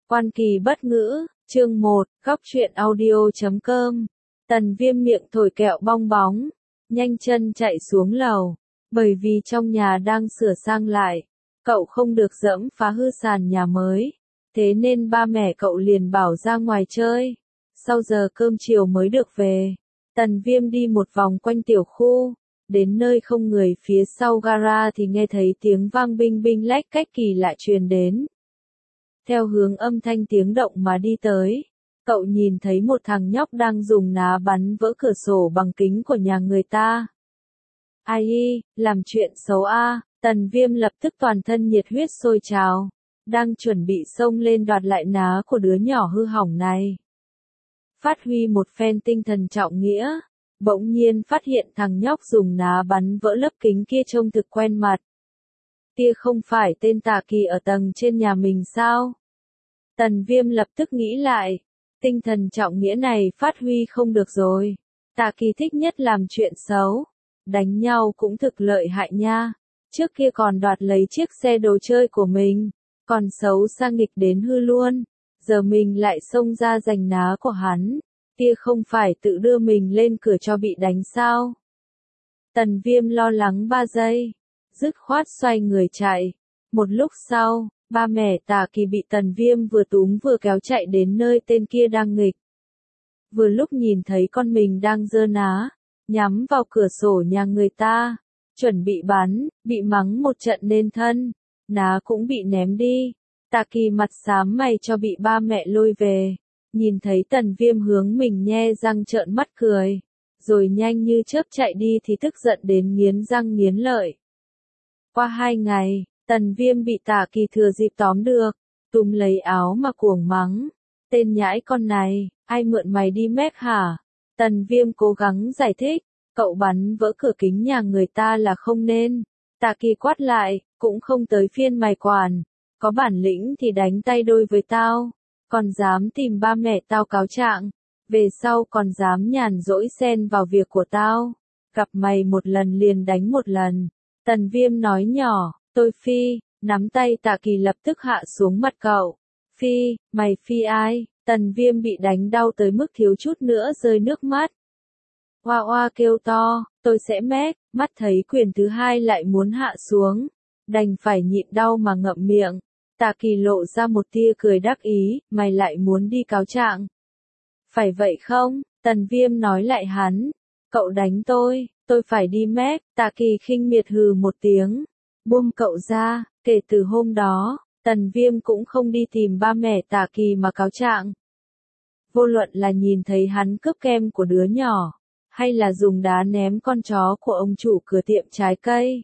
Quan Kỳ bất ngữ, chương 1, góc truyện audio.com. Tần Viêm miệng thổi kẹo bong bóng, nhanh chân chạy xuống lầu, bởi vì trong nhà đang sửa sang lại, cậu không được dẫm phá hư sàn nhà mới, thế nên ba mẹ cậu liền bảo ra ngoài chơi, sau giờ cơm chiều mới được về. Tần Viêm đi một vòng quanh tiểu khu, đến nơi không người phía sau gara thì nghe thấy tiếng vang binh binh lách cách kỳ lạ truyền đến. Theo hướng âm thanh tiếng động mà đi tới, cậu nhìn thấy một thằng nhóc đang dùng ná bắn vỡ cửa sổ bằng kính của nhà người ta. Ai y, làm chuyện xấu a. Tần Viêm lập tức toàn thân nhiệt huyết sôi trào, đang chuẩn bị xông lên đoạt lại ná của đứa nhỏ hư hỏng này. Phát huy một phen tinh thần trọng nghĩa, bỗng nhiên phát hiện thằng nhóc dùng ná bắn vỡ lớp kính kia trông thực quen mặt. Kia không phải tên Tà Kỳ ở tầng trên nhà mình sao? Tần Viêm lập tức nghĩ lại, tinh thần trọng nghĩa này phát huy không được rồi. Tà Kỳ thích nhất làm chuyện xấu, đánh nhau cũng thực lợi hại nha. Trước kia còn đoạt lấy chiếc xe đồ chơi của mình, còn xấu xa nghịch đến hư luôn. Giờ mình lại xông ra giành ná của hắn, kia không phải tự đưa mình lên cửa cho bị đánh sao? Tần Viêm lo lắng 3 giây, dứt khoát xoay người chạy. Một lúc sau, ba mẹ Tà Kỳ bị Tần Viêm vừa túm vừa kéo chạy đến nơi tên kia đang nghịch. Vừa lúc nhìn thấy con mình đang giơ ná, nhắm vào cửa sổ nhà người ta, chuẩn bị bắn, bị mắng một trận nên thân, ná cũng bị ném đi. Tà Kỳ mặt xám mày cho bị ba mẹ lôi về, nhìn thấy Tần Viêm hướng mình nhe răng trợn mắt cười, rồi nhanh như chớp chạy đi thì tức giận đến nghiến răng nghiến lợi. Qua 2 ngày, Tần Viêm bị Tà Kỳ thừa dịp tóm được, túm lấy áo mà cuồng mắng. Tên nhãi con này, ai mượn mày đi mép hả? Tần Viêm cố gắng giải thích, cậu bắn vỡ cửa kính nhà người ta là không nên. Tà Kỳ quát lại, cũng không tới phiên mày quản, có bản lĩnh thì đánh tay đôi với tao, còn dám tìm ba mẹ tao cáo trạng, về sau còn dám nhàn rỗi xen vào việc của tao, gặp mày một lần liền đánh một lần. Tần Viêm nói nhỏ, tôi phi, nắm tay Tà Kỳ lập tức hạ xuống mặt cậu. Phi, mày phi ai? Tần Viêm bị đánh đau tới mức thiếu chút nữa rơi nước mắt. Oa oa kêu to, tôi sẽ mét, mắt thấy quyền thứ hai lại muốn hạ xuống, đành phải nhịn đau mà ngậm miệng. Tà Kỳ lộ ra một tia cười đắc ý, mày lại muốn đi cáo trạng. Phải vậy không? Tần Viêm nói lại hắn, cậu đánh tôi phải đi mép. Tà Kỳ khinh miệt hừ một tiếng, buông cậu ra. Kể từ hôm đó, Tần Viêm cũng không đi tìm ba mẹ Tà Kỳ mà cáo trạng. Vô luận là nhìn thấy hắn cướp kem của đứa nhỏ, hay là dùng đá ném con chó của ông chủ cửa tiệm trái cây.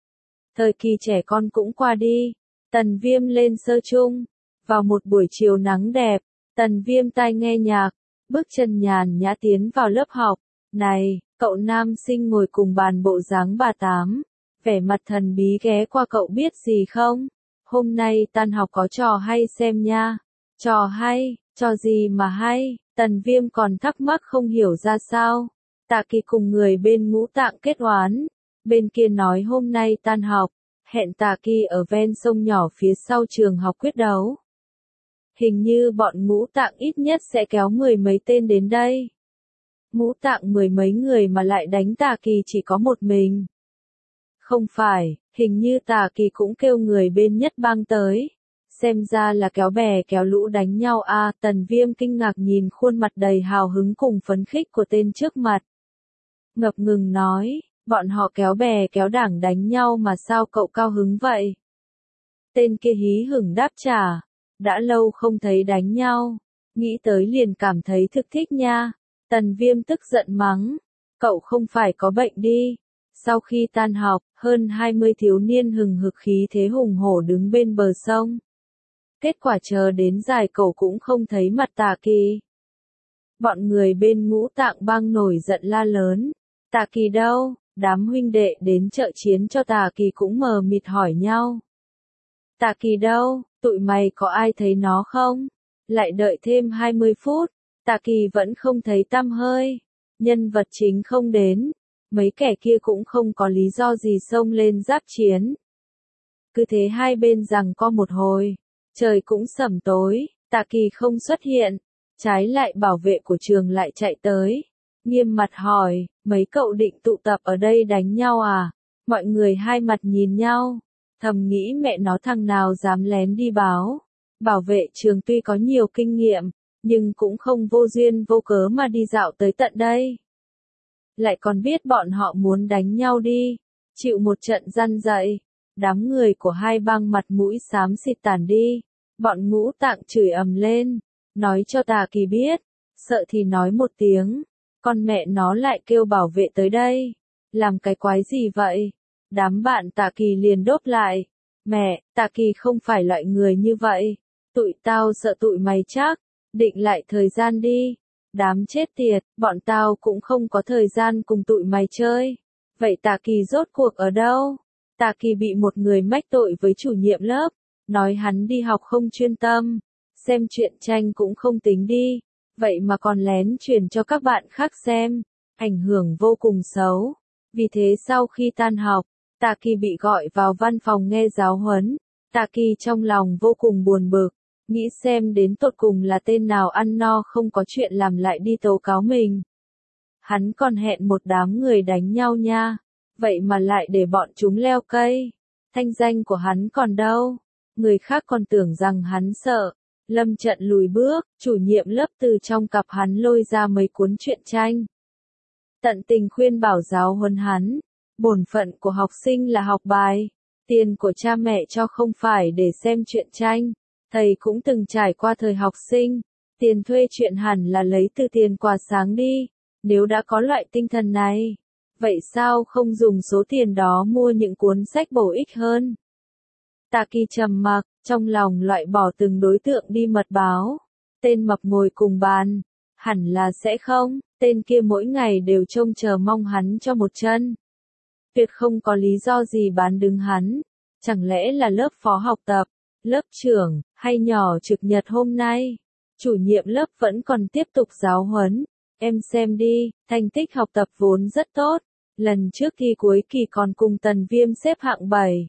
Thời kỳ trẻ con cũng qua đi, Tần Viêm lên sơ chung. Vào một buổi chiều nắng đẹp, Tần Viêm tai nghe nhạc, bước chân nhàn nhã tiến vào lớp học. Này, cậu nam sinh ngồi cùng bàn bộ dáng bà Tám, vẻ mặt thần bí ghé qua, cậu biết gì không? Hôm nay tan học có trò hay xem nha. Trò hay, trò gì mà hay? Tần Viêm còn thắc mắc không hiểu ra sao. Tà Kỳ cùng người bên Ngũ Tạng kết oán, bên kia nói hôm nay tan học, hẹn Tà Kỳ ở ven sông nhỏ phía sau trường học quyết đấu. Hình như bọn Ngũ Tạng ít nhất sẽ kéo 10 mấy tên đến đây. Ngũ Tạng 10 mấy người mà lại đánh Tà Kỳ chỉ có một mình. Không phải, hình như Tà Kỳ cũng kêu người bên Nhất Bang tới. Xem ra là kéo bè kéo lũ đánh nhau à. Tần Viêm kinh ngạc nhìn khuôn mặt đầy hào hứng cùng phấn khích của tên trước mặt. Ngập ngừng nói, bọn họ kéo bè kéo đảng đánh nhau mà sao cậu cao hứng vậy? Tên kia hí hửng đáp trả, đã lâu không thấy đánh nhau, nghĩ tới liền cảm thấy thực thích nha. Tần Viêm tức giận mắng, cậu không phải có bệnh đi. Sau khi tan học, hơn 20 thiếu niên hừng hực khí thế hùng hổ đứng bên bờ sông. Kết quả chờ đến giải cậu cũng không thấy mặt Tà Kỳ. Bọn người bên Ngũ Tạng Bang nổi giận la lớn, Tà Kỳ đâu? Đám huynh đệ đến trợ chiến cho Tà Kỳ cũng mờ mịt hỏi nhau. Tà Kỳ đâu? Tụi mày có ai thấy nó không? Lại đợi thêm 20 phút, Tà Kỳ vẫn không thấy tăm hơi. Nhân vật chính không đến, mấy kẻ kia cũng không có lý do gì xông lên giáp chiến. Cứ thế hai bên giằng co một hồi, trời cũng sẩm tối, Tạ Kỳ không xuất hiện, trái lại bảo vệ của trường lại chạy tới, nghiêm mặt hỏi, mấy cậu định tụ tập ở đây đánh nhau à? Mọi người hai mặt nhìn nhau, thầm nghĩ mẹ nó thằng nào dám lén đi báo. Bảo vệ trường tuy có nhiều kinh nghiệm, nhưng cũng không vô duyên vô cớ mà đi dạo tới tận đây. Lại còn biết bọn họ muốn đánh nhau đi, chịu một trận răn dậy. Đám người của hai bang mặt mũi xám xịt tản đi, bọn Ngũ Tạng chửi ầm lên, nói cho Tạ Kỳ biết, sợ thì nói một tiếng, con mẹ nó lại kêu bảo vệ tới đây, làm cái quái gì vậy? Đám bạn Tạ Kỳ liền đốt lại, mẹ, Tạ Kỳ không phải loại người như vậy, tụi tao sợ tụi mày chắc, định lại thời gian đi, đám chết tiệt, bọn tao cũng không có thời gian cùng tụi mày chơi, vậy Tạ Kỳ rốt cuộc ở đâu? Tạ Kỳ bị một người mách tội với chủ nhiệm lớp, nói hắn đi học không chuyên tâm, xem truyện tranh cũng không tính đi, vậy mà còn lén truyền cho các bạn khác xem, ảnh hưởng vô cùng xấu. Vì thế sau khi tan học, Tạ Kỳ bị gọi vào văn phòng nghe giáo huấn. Tạ Kỳ trong lòng vô cùng buồn bực, nghĩ xem đến tột cùng là tên nào ăn no không có chuyện làm lại đi tố cáo mình. Hắn còn hẹn một đám người đánh nhau nha, vậy mà lại để bọn chúng leo cây. Thanh danh của hắn còn đâu, người khác còn tưởng rằng hắn sợ. Lâm trận lùi bước, chủ nhiệm lớp từ trong cặp hắn lôi ra mấy cuốn truyện tranh. Tận tình khuyên bảo giáo huấn hắn, bổn phận của học sinh là học bài, tiền của cha mẹ cho không phải để xem truyện tranh, thầy cũng từng trải qua thời học sinh, tiền thuê truyện hẳn là lấy từ tiền quà sáng đi, nếu đã có loại tinh thần này, vậy sao không dùng số tiền đó mua những cuốn sách bổ ích hơn? Tạ Kỳ trầm mặc, trong lòng loại bỏ từng đối tượng đi mật báo, tên mập ngồi cùng bàn, hẳn là sẽ không, tên kia mỗi ngày đều trông chờ mong hắn cho một chân. Tuyệt không có lý do gì bán đứng hắn, chẳng lẽ là lớp phó học tập, lớp trưởng, hay nhỏ trực nhật hôm nay. Chủ nhiệm lớp vẫn còn tiếp tục giáo huấn, em xem đi, thành tích học tập vốn rất tốt, lần trước thi cuối kỳ còn cùng Tần Viêm xếp hạng 7.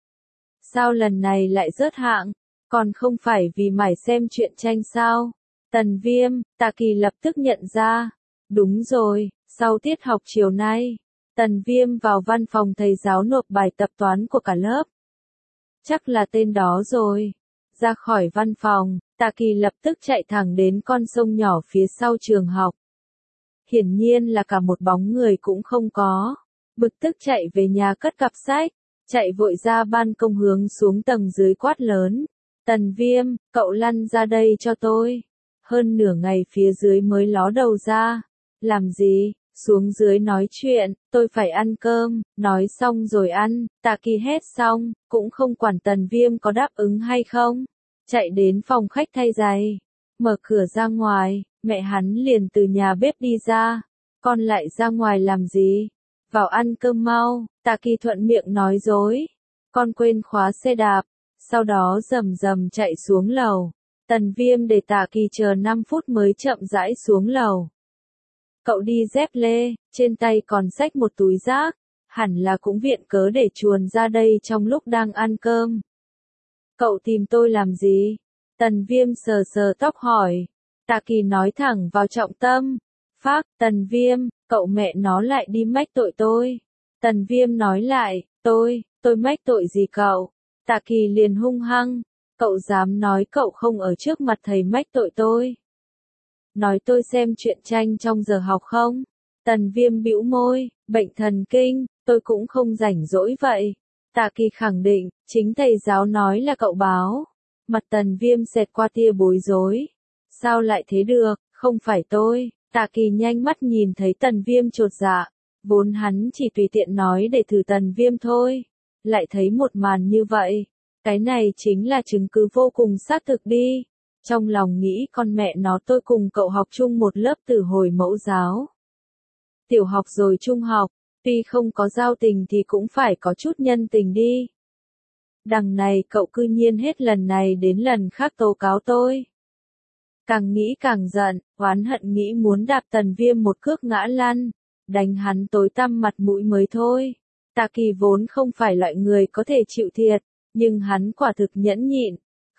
Sao lần này lại rớt hạng, còn không phải vì mải xem truyện tranh sao? Tần Viêm, Tạ Kỳ lập tức nhận ra, đúng rồi, sau tiết học chiều nay, Tần Viêm vào văn phòng thầy giáo nộp bài tập toán của cả lớp. Chắc là tên đó rồi. Ra khỏi văn phòng, Tạ Kỳ lập tức chạy thẳng đến con sông nhỏ phía sau trường học. Hiển nhiên là cả một bóng người cũng không có. Bực tức chạy về nhà cất cặp sách, chạy vội ra ban công hướng xuống tầng dưới quát lớn. Tần Viêm, cậu lăn ra đây cho tôi. Hơn nửa ngày phía dưới mới ló đầu ra. Làm gì? Xuống dưới nói chuyện, tôi phải ăn cơm, nói xong rồi ăn. Tạ Kỳ hét xong, cũng không quản Tần Viêm có đáp ứng hay không. Chạy đến phòng khách thay giày, mở cửa ra ngoài, mẹ hắn liền từ nhà bếp đi ra. Con lại ra ngoài làm gì? Vào ăn cơm mau, Tạ Kỳ thuận miệng nói dối. Con quên khóa xe đạp, sau đó rầm rầm chạy xuống lầu. Tần Viêm để Tạ Kỳ chờ 5 phút mới chậm rãi xuống lầu. Cậu đi dép lê, trên tay còn xách một túi rác, hẳn là cũng viện cớ để chuồn ra đây trong lúc đang ăn cơm. Cậu tìm tôi làm gì? Tần Viêm sờ sờ tóc hỏi. Tạ Kỳ nói thẳng vào trọng tâm. Phác, Tần Viêm, cậu mẹ nó lại đi mách tội tôi. Tần Viêm nói lại, tôi mách tội gì cậu? Tạ Kỳ liền hung hăng. Cậu dám nói cậu không ở trước mặt thầy mách tội tôi? Nói tôi xem truyện tranh trong giờ học không? Tần Viêm bĩu môi, bệnh thần kinh, tôi cũng không rảnh rỗi vậy. Tạ Kỳ khẳng định, chính thầy giáo nói là cậu báo. Mặt Tần Viêm xẹt qua tia bối rối. Sao lại thế được, không phải tôi. Tạ Kỳ nhanh mắt nhìn thấy Tần Viêm chột dạ. Vốn hắn chỉ tùy tiện nói để thử Tần Viêm thôi. Lại thấy một màn như vậy. Cái này chính là chứng cứ vô cùng xác thực đi. Trong lòng nghĩ con mẹ nó tôi cùng cậu học chung một lớp từ hồi mẫu giáo. Tiểu học rồi trung học, tuy không có giao tình thì cũng phải có chút nhân tình đi. Đằng này cậu cư nhiên hết lần này đến lần khác tố cáo tôi. Càng nghĩ càng giận, oán hận nghĩ muốn đạp Tần Viêm một cước ngã lăn, đánh hắn tối tăm mặt mũi mới thôi. Tạ Kỳ vốn không phải loại người có thể chịu thiệt, nhưng hắn quả thực nhẫn nhịn,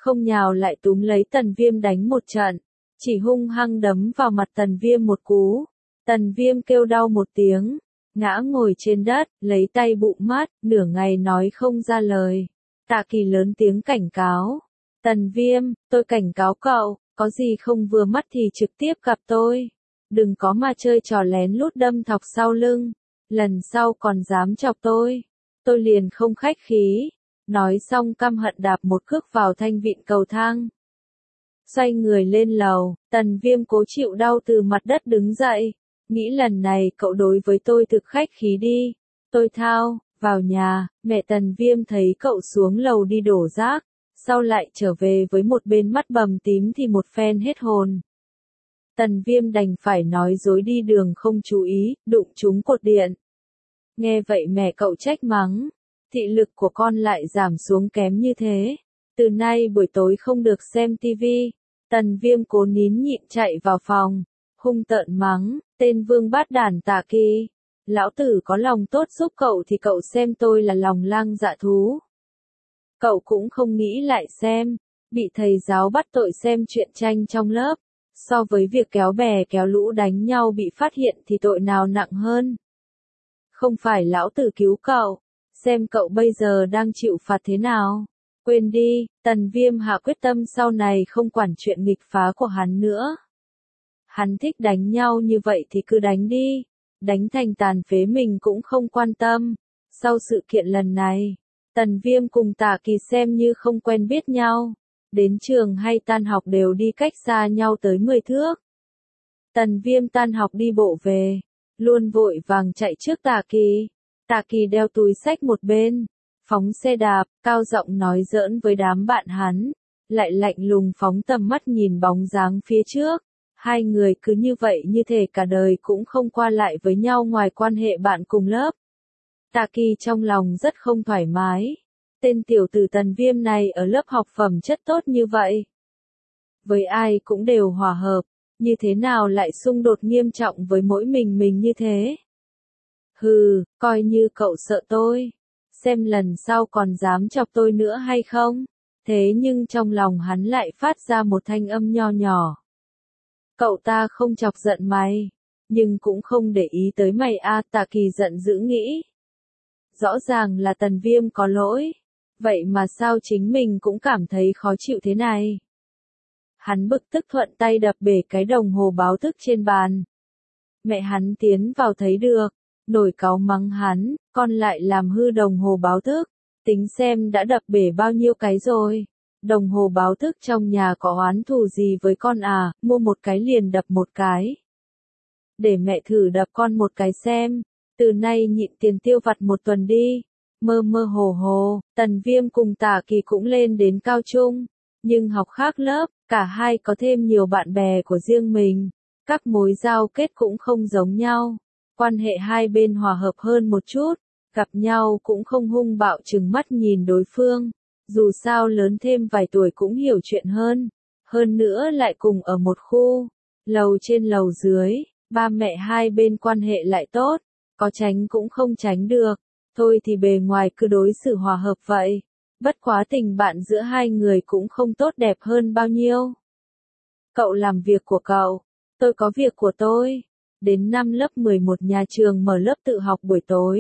không nhào lại túm lấy Tần Viêm đánh một trận, chỉ hung hăng đấm vào mặt Tần Viêm một cú. Tần Viêm kêu đau một tiếng, ngã ngồi trên đất, lấy tay bụng mắt, nửa ngày nói không ra lời. Tạ Kỳ lớn tiếng cảnh cáo. Tần Viêm, tôi cảnh cáo cậu, có gì không vừa mắt thì trực tiếp gặp tôi. Đừng có mà chơi trò lén lút đâm thọc sau lưng. Lần sau còn dám chọc tôi liền không khách khí. Nói xong căm hận đạp một cước vào thanh vịn cầu thang. Xoay người lên lầu, Tần Viêm cố chịu đau từ mặt đất đứng dậy. Nghĩ lần này cậu đối với tôi thực khách khí đi. Tôi thao, vào nhà, mẹ Tần Viêm thấy cậu xuống lầu đi đổ rác, sau lại trở về với một bên mắt bầm tím thì một phen hết hồn. Tần Viêm đành phải nói dối đi đường không chú ý, đụng trúng cột điện. Nghe vậy mẹ cậu trách mắng, thị lực của con lại giảm xuống kém như thế. Từ nay buổi tối không được xem tivi. Tần Viêm cố nín nhịn chạy vào phòng, hung tợn mắng, tên vương bát đản Tạ Kỳ. Lão tử có lòng tốt giúp cậu thì cậu xem tôi là lòng lang dạ thú. Cậu cũng không nghĩ lại xem, bị thầy giáo bắt tội xem truyện tranh trong lớp. So với việc kéo bè kéo lũ đánh nhau bị phát hiện thì tội nào nặng hơn. Không phải lão tử cứu cậu, xem cậu bây giờ đang chịu phạt thế nào. Quên đi, Tần Viêm hạ quyết tâm sau này không quản chuyện nghịch phá của hắn nữa. Hắn thích đánh nhau như vậy thì cứ đánh đi, đánh thành tàn phế mình cũng không quan tâm. Sau sự kiện lần này, Tần Viêm cùng Tạ Kỳ xem như không quen biết nhau. Đến trường hay tan học đều đi cách xa nhau tới 10 thước. Tần Viêm tan học đi bộ về, luôn vội vàng chạy trước Tạ Kỳ. Tạ Kỳ đeo túi xách một bên, phóng xe đạp, cao giọng nói giỡn với đám bạn hắn, lại lạnh lùng phóng tầm mắt nhìn bóng dáng phía trước. Hai người cứ như vậy như thể cả đời cũng không qua lại với nhau ngoài quan hệ bạn cùng lớp. Tạ Kỳ trong lòng rất không thoải mái. Tên tiểu tử Tần Viêm này ở lớp học phẩm chất tốt như vậy. Với ai cũng đều hòa hợp, như thế nào lại xung đột nghiêm trọng với mỗi mình như thế? Hừ, coi như cậu sợ tôi. Xem lần sau còn dám chọc tôi nữa hay không? Thế nhưng trong lòng hắn lại phát ra một thanh âm nho nhỏ. Cậu ta không chọc giận mày, nhưng cũng không để ý tới mày a. Tạ Kỳ giận dữ nghĩ. Rõ ràng là Tần Viêm có lỗi. Vậy mà sao chính mình cũng cảm thấy khó chịu thế này? Hắn bực tức thuận tay đập bể cái đồng hồ báo thức trên bàn. Mẹ hắn tiến vào thấy được, nổi cáu mắng hắn, con lại làm hư đồng hồ báo thức, tính xem đã đập bể bao nhiêu cái rồi. Đồng hồ báo thức trong nhà có oán thù gì với con à, mua một cái liền đập một cái. Để mẹ thử đập con một cái xem, từ nay nhịn tiền tiêu vặt một tuần đi. Mơ mơ hồ hồ, Tần Viêm cùng Tạ Kỳ cũng lên đến cao trung, nhưng học khác lớp, cả hai có thêm nhiều bạn bè của riêng mình, các mối giao kết cũng không giống nhau, quan hệ hai bên hòa hợp hơn một chút, gặp nhau cũng không hung bạo trừng mắt nhìn đối phương, dù sao lớn thêm vài tuổi cũng hiểu chuyện hơn nữa lại cùng ở một khu, lầu trên lầu dưới, ba mẹ hai bên quan hệ lại tốt, có tránh cũng không tránh được. Thôi thì bề ngoài cứ đối xử hòa hợp vậy. Bất quá tình bạn giữa hai người cũng không tốt đẹp hơn bao nhiêu. Cậu làm việc của cậu, tôi có việc của tôi. Đến năm lớp 11 nhà trường mở lớp tự học buổi tối.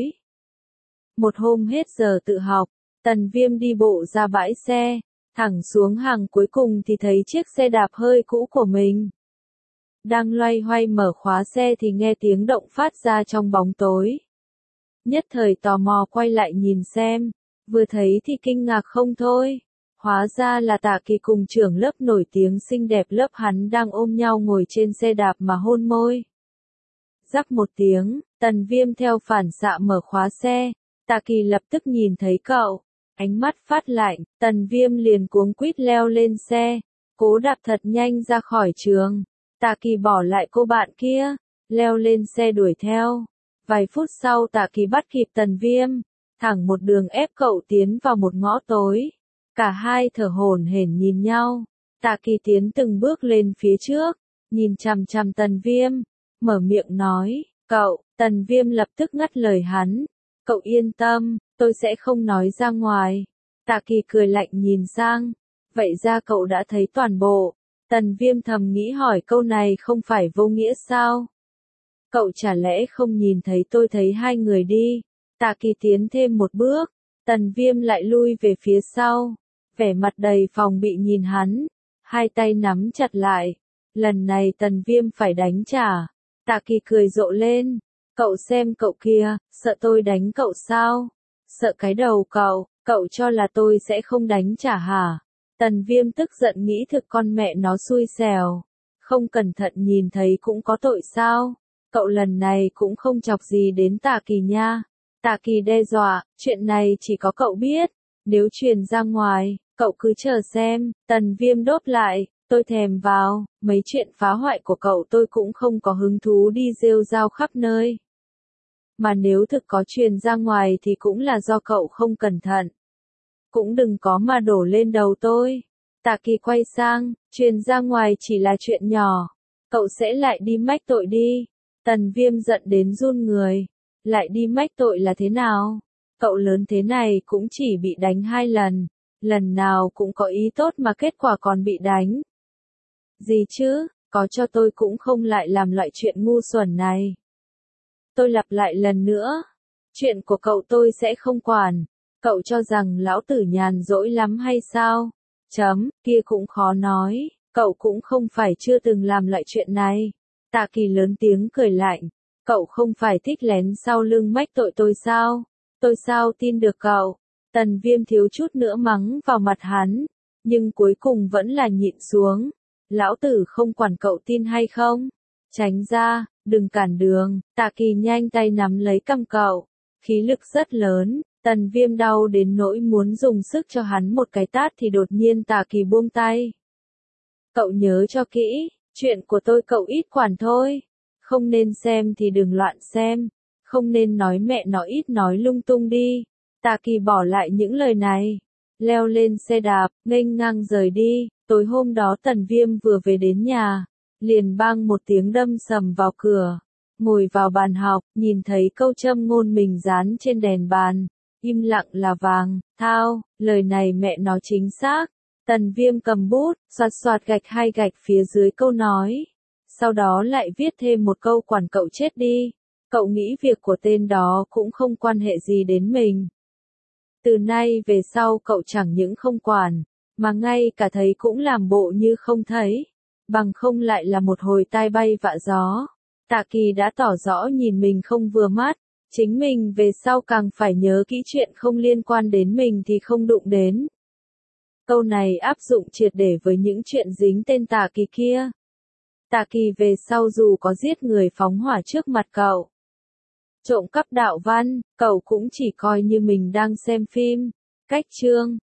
Một hôm hết giờ tự học, Tần Viêm đi bộ ra bãi xe, thẳng xuống hàng cuối cùng thì thấy chiếc xe đạp hơi cũ của mình. Đang loay hoay mở khóa xe thì nghe tiếng động phát ra trong bóng tối. Nhất thời tò mò quay lại nhìn xem, vừa thấy thì kinh ngạc không thôi. Hóa ra là Tạ Kỳ cùng trưởng lớp nổi tiếng xinh đẹp lớp hắn đang ôm nhau ngồi trên xe đạp mà hôn môi. Rắc một tiếng, Tần Viêm theo phản xạ mở khóa xe, Tạ Kỳ lập tức nhìn thấy cậu, ánh mắt phát lạnh, Tần Viêm liền cuống quýt leo lên xe, cố đạp thật nhanh ra khỏi trường. Tạ Kỳ bỏ lại cô bạn kia, leo lên xe đuổi theo. Vài phút sau Tạ Kỳ bắt kịp Tần Viêm, thẳng một đường ép cậu tiến vào một ngõ tối. Cả hai thở hổn hển nhìn nhau. Tạ Kỳ tiến từng bước lên phía trước, nhìn chằm chằm Tần Viêm, mở miệng nói, cậu. Tần Viêm lập tức ngắt lời hắn, cậu yên tâm, tôi sẽ không nói ra ngoài. Tạ Kỳ cười lạnh nhìn sang, vậy ra cậu đã thấy toàn bộ. Tần Viêm thầm nghĩ hỏi câu này không phải vô nghĩa sao? Cậu chả lẽ không nhìn thấy tôi thấy hai người đi? Tạ Kỳ tiến thêm một bước, Tần Viêm lại lui về phía sau, vẻ mặt đầy phòng bị nhìn hắn, hai tay nắm chặt lại. Lần này Tần Viêm phải đánh trả. Tạ Kỳ cười rộ lên, cậu xem cậu kia, sợ tôi đánh cậu sao? Sợ cái đầu cậu cho là tôi sẽ không đánh trả hả? Tần Viêm tức giận nghĩ thực con mẹ nó xui xẻo, không cẩn thận nhìn thấy cũng có tội sao? Cậu lần này cũng không chọc gì đến Tạ Kỳ nha. Tạ Kỳ đe dọa, chuyện này chỉ có cậu biết, nếu truyền ra ngoài, cậu cứ chờ xem. Tần Viêm đốt lại, tôi thèm vào, mấy chuyện phá hoại của cậu tôi cũng không có hứng thú đi rêu rao khắp nơi. Mà nếu thực có truyền ra ngoài thì cũng là do cậu không cẩn thận. Cũng đừng có mà đổ lên đầu tôi. Tạ Kỳ quay sang, truyền ra ngoài chỉ là chuyện nhỏ, cậu sẽ lại đi mách tội đi. Tần Viêm giận đến run người, lại đi mách tội là thế nào? Cậu lớn thế này cũng chỉ bị đánh 2 lần, lần nào cũng có ý tốt mà kết quả còn bị đánh. Gì chứ, có cho tôi cũng không lại làm loại chuyện ngu xuẩn này. Tôi lặp lại lần nữa, chuyện của cậu tôi sẽ không quản. Cậu cho rằng lão tử nhàn rỗi lắm hay sao? Kia cũng khó nói, cậu cũng không phải chưa từng làm loại chuyện này. Tạ Kỳ lớn tiếng cười lạnh, cậu không phải thích lén sau lưng mách tội tôi sao? Tôi sao tin được cậu? Tần Viêm thiếu chút nữa mắng vào mặt hắn, nhưng cuối cùng vẫn là nhịn xuống. Lão tử không quản cậu tin hay không? Tránh ra, đừng cản đường. Tạ Kỳ nhanh tay nắm lấy cằm cậu, khí lực rất lớn. Tần Viêm đau đến nỗi muốn dùng sức cho hắn một cái tát thì đột nhiên Tạ Kỳ buông tay. Cậu nhớ cho kỹ, chuyện của tôi cậu ít quản thôi. Không nên xem thì đừng loạn xem. Không nên nói mẹ nó ít nói lung tung đi. Tạ Kỳ bỏ lại những lời này, leo lên xe đạp, nghênh ngang rời đi. Tối hôm đó Tần Viêm vừa về đến nhà, liền bang một tiếng đâm sầm vào cửa. Ngồi vào bàn học, nhìn thấy câu châm ngôn mình dán trên đèn bàn. Im lặng là vàng, thao, lời này mẹ nó chính xác. Tần Viêm cầm bút, xoạt xoạt gạch 2 gạch phía dưới câu nói. Sau đó lại viết thêm một câu quản cậu chết đi. Cậu nghĩ việc của tên đó cũng không quan hệ gì đến mình. Từ nay về sau cậu chẳng những không quản, mà ngay cả thấy cũng làm bộ như không thấy. Bằng không lại là một hồi tai bay vạ gió. Tạ Kỳ đã tỏ rõ nhìn mình không vừa mắt. Chính mình về sau càng phải nhớ kỹ chuyện không liên quan đến mình thì không đụng đến. Câu này áp dụng triệt để với những chuyện dính tên Tạ Kỳ kia. Tạ Kỳ về sau dù có giết người phóng hỏa trước mặt cậu, trộm cắp đạo văn, cậu cũng chỉ coi như mình đang xem phim. Cách chương